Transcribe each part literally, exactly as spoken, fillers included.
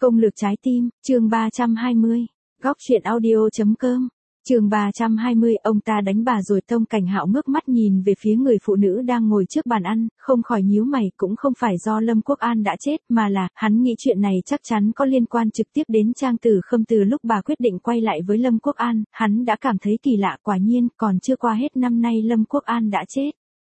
Công lược trái tim, chương ba trăm hai mươi. Góc truyện audio.com. Chương ba trăm hai mươi, ông ta đánh bà rồi. Tông Cảnh Hạo ngước mắt nhìn về phía người phụ nữ đang ngồi trước bàn ăn, không khỏi nhíu mày. Cũng không phải do Lâm Quốc An đã chết, mà là, hắn nghĩ chuyện này chắc chắn có liên quan trực tiếp đến Trang Tử Khâm. Từ lúc bà quyết định quay lại với Lâm Quốc An, hắn đã cảm thấy kỳ lạ. Quả nhiên, còn chưa qua hết năm nay Lâm Quốc An đã chết.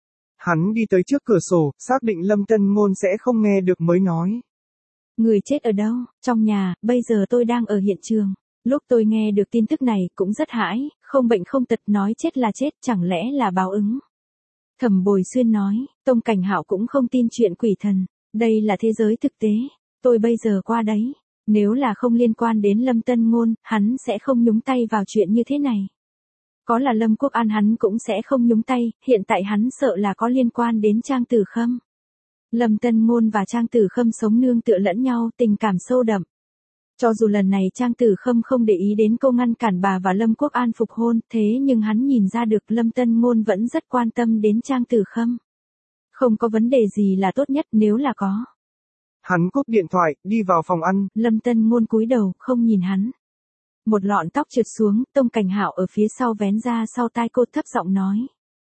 Hắn đi tới trước cửa sổ, xác định Lâm Tân Ngôn sẽ không nghe được mới nói. Người chết ở đâu? Trong nhà, bây giờ tôi đang ở hiện trường. Lúc tôi nghe được tin tức này cũng rất hãi, không bệnh không tật, nói chết là chết, chẳng lẽ là báo ứng. Thẩm Bồi Xuyên nói. Tông Cảnh Hạo cũng không tin chuyện quỷ thần, đây là thế giới thực tế, tôi bây giờ qua đấy, nếu là không liên quan đến Lâm Tân Ngôn, hắn sẽ không nhúng tay vào chuyện như thế này. Có là Lâm Quốc An hắn cũng sẽ không nhúng tay, hiện tại hắn sợ là có liên quan đến Trang Tử Khâm. Lâm Tân Ngôn và Trang Tử Khâm sống nương tựa lẫn nhau, tình cảm sâu đậm. Cho dù lần này Trang Tử Khâm không để ý đến câu ngăn cản bà và Lâm Quốc An phục hôn, thế nhưng hắn nhìn ra được Lâm Tân Ngôn vẫn rất quan tâm đến Trang Tử Khâm. Không có vấn đề gì là tốt nhất, nếu là có. Hắn cúp điện thoại, đi vào phòng ăn. Lâm Tân Ngôn cúi đầu, không nhìn hắn. Một lọn tóc trượt xuống, Tông Cảnh Hạo ở phía sau vén ra sau tai cô, thấp giọng nói.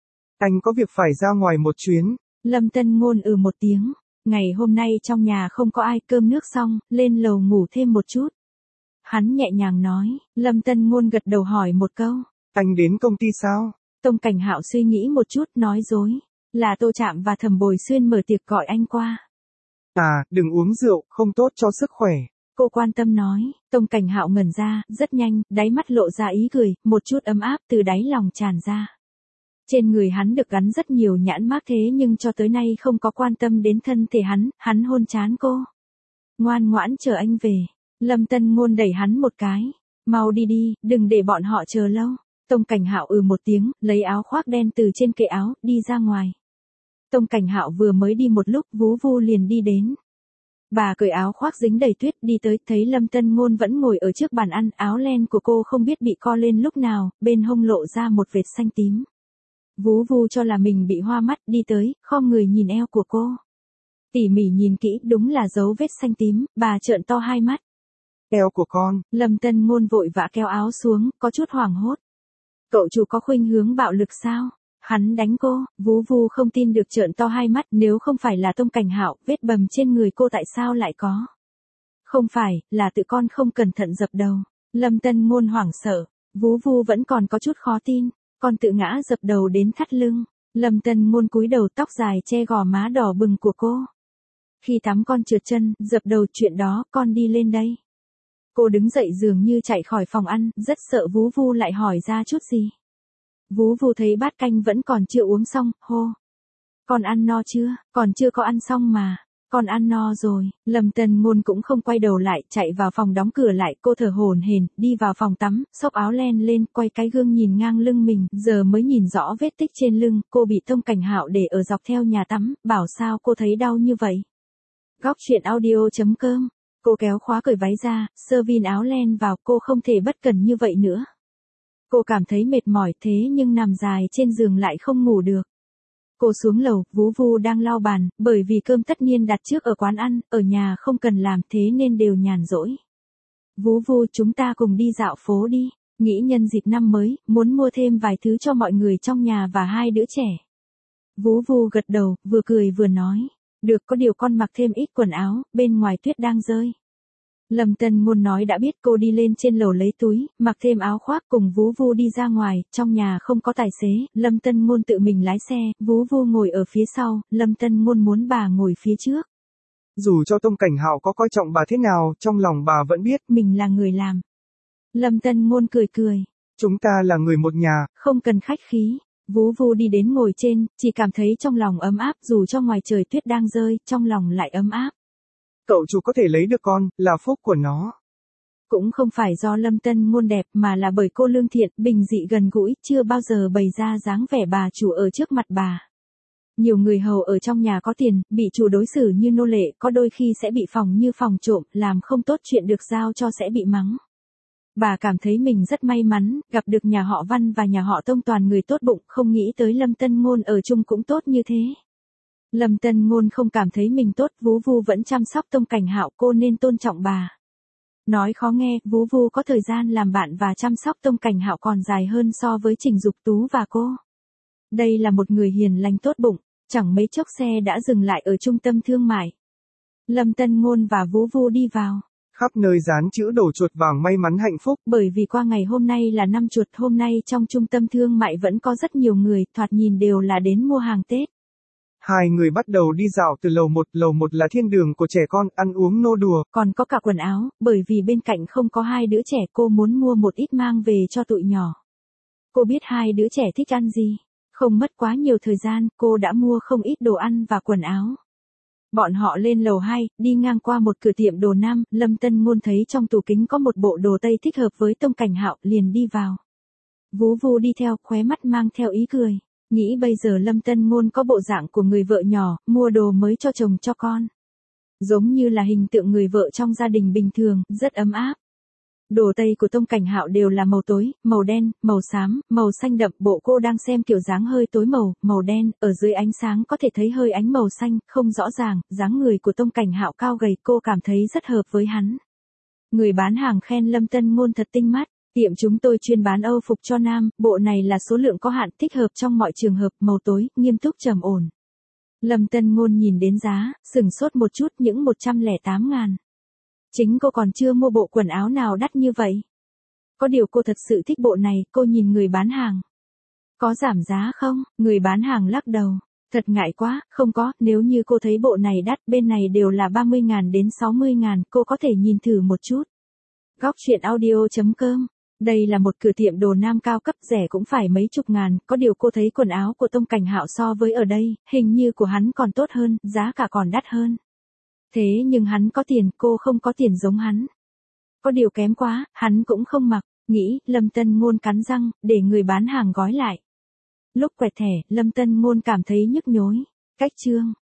Anh có việc phải ra ngoài một chuyến. Lâm Tân Ngôn ừ một tiếng. Ngày hôm nay trong nhà không có ai, cơm nước xong, lên lầu ngủ thêm một chút. Hắn nhẹ nhàng nói. Lâm Tân Ngôn gật đầu hỏi một câu. Anh đến công ty sao? Tông Cảnh Hạo suy nghĩ một chút, nói dối. Là Tô Trạm và Thẩm Bồi Xuyên mở tiệc gọi anh qua. À, đừng uống rượu, không tốt cho sức khỏe. Cô quan tâm nói. Tông Cảnh Hạo ngẩn ra, rất nhanh, đáy mắt lộ ra ý cười, một chút ấm áp từ đáy lòng tràn ra. Trên người hắn được gắn rất nhiều nhãn mác, thế nhưng cho tới nay không có quan tâm đến thân thể hắn, hắn hôn trán cô. Ngoan ngoãn chờ anh về. Lâm Tân Ngôn đẩy hắn một cái. Mau đi đi, đừng để bọn họ chờ lâu. Tông Cảnh Hạo ừ một tiếng, lấy áo khoác đen từ trên kệ áo, đi ra ngoài. Tông Cảnh Hạo vừa mới đi một lúc, Vú Vu liền đi đến. Bà cởi áo khoác dính đầy tuyết đi tới, thấy Lâm Tân Ngôn vẫn ngồi ở trước bàn ăn, áo len của cô không biết bị co lên lúc nào, bên hông lộ ra một vệt xanh tím. Vú Vu cho là mình bị hoa mắt, đi tới, khom người nhìn eo của cô. Tỉ mỉ nhìn kỹ, đúng là dấu vết xanh tím, bà trợn to hai mắt. Eo của con. Lâm Tân Ngôn vội vã kéo áo xuống, có chút hoảng hốt. Cậu chủ có khuynh hướng bạo lực sao? Hắn đánh cô. Vú Vu không tin được, trợn to hai mắt, nếu không phải là Tông Cảnh Hạo, vết bầm trên người cô tại sao lại có? Không phải, là tự con không cẩn thận dập đầu. Lâm Tân Ngôn hoảng sợ. Vú Vu vẫn còn có chút khó tin. Con tự ngã dập đầu đến thắt lưng. Lâm Tân Ngôn cúi đầu, tóc dài che gò má đỏ bừng của cô. Khi tắm con trượt chân, dập đầu, chuyện đó, con đi lên đây. Cô đứng dậy dường như chạy khỏi phòng ăn, rất sợ Vú Vu lại hỏi ra chút gì. Vú Vu thấy bát canh vẫn còn chưa uống xong, hô. Con ăn no chưa? Còn chưa có ăn xong mà. Con ăn no rồi. Lâm Tân Ngôn cũng không quay đầu lại, chạy vào phòng đóng cửa lại, cô thở hổn hển, đi vào phòng tắm, xốc áo len lên, quay cái gương nhìn ngang lưng mình, giờ mới nhìn rõ vết tích trên lưng, cô bị Tông Cảnh Hạo để ở dọc theo nhà tắm, bảo sao cô thấy đau như vậy. Góc truyện audio.com. Cô kéo khóa cởi váy ra, sơ vin áo len vào, cô không thể bất cần như vậy nữa. Cô cảm thấy mệt mỏi, thế nhưng nằm dài trên giường lại không ngủ được. Cô xuống lầu, Vú Vu đang lau bàn, bởi vì cơm tất niên đặt trước ở quán ăn, ở nhà không cần làm, thế nên đều nhàn rỗi. Vú Vu, chúng ta cùng đi dạo phố đi, nghĩ nhân dịp năm mới, muốn mua thêm vài thứ cho mọi người trong nhà và hai đứa trẻ. Vú Vu gật đầu, vừa cười vừa nói, được, có điều con mặc thêm ít quần áo, bên ngoài tuyết đang rơi. Lâm Tân Ngôn nói đã biết, cô đi lên trên lầu lấy túi, mặc thêm áo khoác cùng Vú Vu đi ra ngoài, trong nhà không có tài xế, Lâm Tân Ngôn tự mình lái xe, Vú Vu ngồi ở phía sau, Lâm Tân Ngôn muốn bà ngồi phía trước. Dù cho Tông Cảnh Hạo có coi trọng bà thế nào, trong lòng bà vẫn biết, mình là người làm. Lâm Tân Ngôn cười cười. Chúng ta là người một nhà. Không cần khách khí. Vú Vu đi đến ngồi trên, chỉ cảm thấy trong lòng ấm áp, dù cho ngoài trời tuyết đang rơi, trong lòng lại ấm áp. Cậu chủ có thể lấy được con, là phúc của nó. Cũng không phải do Lâm Tân Ngôn đẹp, mà là bởi cô lương thiện, bình dị gần gũi, chưa bao giờ bày ra dáng vẻ bà chủ ở trước mặt bà. Nhiều người hầu ở trong nhà có tiền, bị chủ đối xử như nô lệ, có đôi khi sẽ bị phòng như phòng trộm, làm không tốt chuyện được giao cho sẽ bị mắng. Bà cảm thấy mình rất may mắn, gặp được nhà họ Văn và nhà họ Tông toàn người tốt bụng, không nghĩ tới Lâm Tân Ngôn ở chung cũng tốt như thế. Lâm Tân Ngôn không cảm thấy mình tốt, Vú Vu vẫn chăm sóc Tông Cảnh Hạo, cô nên tôn trọng bà. Nói khó nghe, Vú Vu có thời gian làm bạn và chăm sóc Tông Cảnh Hạo còn dài hơn so với Trình Dục Tú và cô. Đây là một người hiền lành tốt bụng, chẳng mấy chốc xe đã dừng lại ở trung tâm thương mại. Lâm Tân Ngôn và Vú Vu đi vào. Khắp nơi dán chữ đổ chuột vàng may mắn hạnh phúc. Bởi vì qua ngày hôm nay là năm chuột, hôm nay trong trung tâm thương mại vẫn có rất nhiều người, thoạt nhìn đều là đến mua hàng Tết. Hai người bắt đầu đi dạo từ lầu một, lầu một là thiên đường của trẻ con, ăn uống nô đùa. Còn có cả quần áo, bởi vì bên cạnh không có hai đứa trẻ cô muốn mua một ít mang về cho tụi nhỏ. Cô biết hai đứa trẻ thích ăn gì. Không mất quá nhiều thời gian, cô đã mua không ít đồ ăn và quần áo. Bọn họ lên lầu hai, đi ngang qua một cửa tiệm đồ nam, Lâm Tân Ngôn thấy trong tủ kính có một bộ đồ tây thích hợp với Tông Cảnh Hạo, liền đi vào. Vú Vu đi theo, khóe mắt mang theo ý cười. Nghĩ bây giờ Lâm Tân Ngôn có bộ dạng của người vợ nhỏ, mua đồ mới cho chồng cho con. Giống như là hình tượng người vợ trong gia đình bình thường, rất ấm áp. Đồ tây của Tông Cảnh Hạo đều là màu tối, màu đen, màu xám, màu xanh đậm. Bộ cô đang xem kiểu dáng hơi tối màu, màu đen, ở dưới ánh sáng có thể thấy hơi ánh màu xanh, không rõ ràng. Dáng người của Tông Cảnh Hạo cao gầy, cô cảm thấy rất hợp với hắn. Người bán hàng khen Lâm Tân Ngôn thật tinh mắt. Tiệm chúng tôi chuyên bán Âu phục cho nam, bộ này là số lượng có hạn, thích hợp trong mọi trường hợp, màu tối, nghiêm túc trầm ổn. Lâm Tân Ngôn nhìn đến giá, sừng sốt một chút, những một trăm lẻ tám ngàn. Chính cô còn chưa mua bộ quần áo nào đắt như vậy. Có điều cô thật sự thích bộ này, cô nhìn người bán hàng. Có giảm giá không? Người bán hàng lắc đầu. Thật ngại quá, không có, nếu như cô thấy bộ này đắt, bên này đều là ba mươi ngàn đến sáu mươi ngàn, cô có thể nhìn thử một chút. Góc truyện audio chấm com. Đây là một cửa tiệm đồ nam cao cấp, rẻ cũng phải mấy chục ngàn, có điều cô thấy quần áo của Tông Cảnh Hạo so với ở đây, hình như của hắn còn tốt hơn, giá cả còn đắt hơn. Thế nhưng hắn có tiền, cô không có tiền giống hắn. Có điều kém quá, hắn cũng không mặc, nghĩ, Lâm Tân Ngôn cắn răng, để người bán hàng gói lại. Lúc quẹt thẻ, Lâm Tân Ngôn cảm thấy nhức nhối. Cách chương.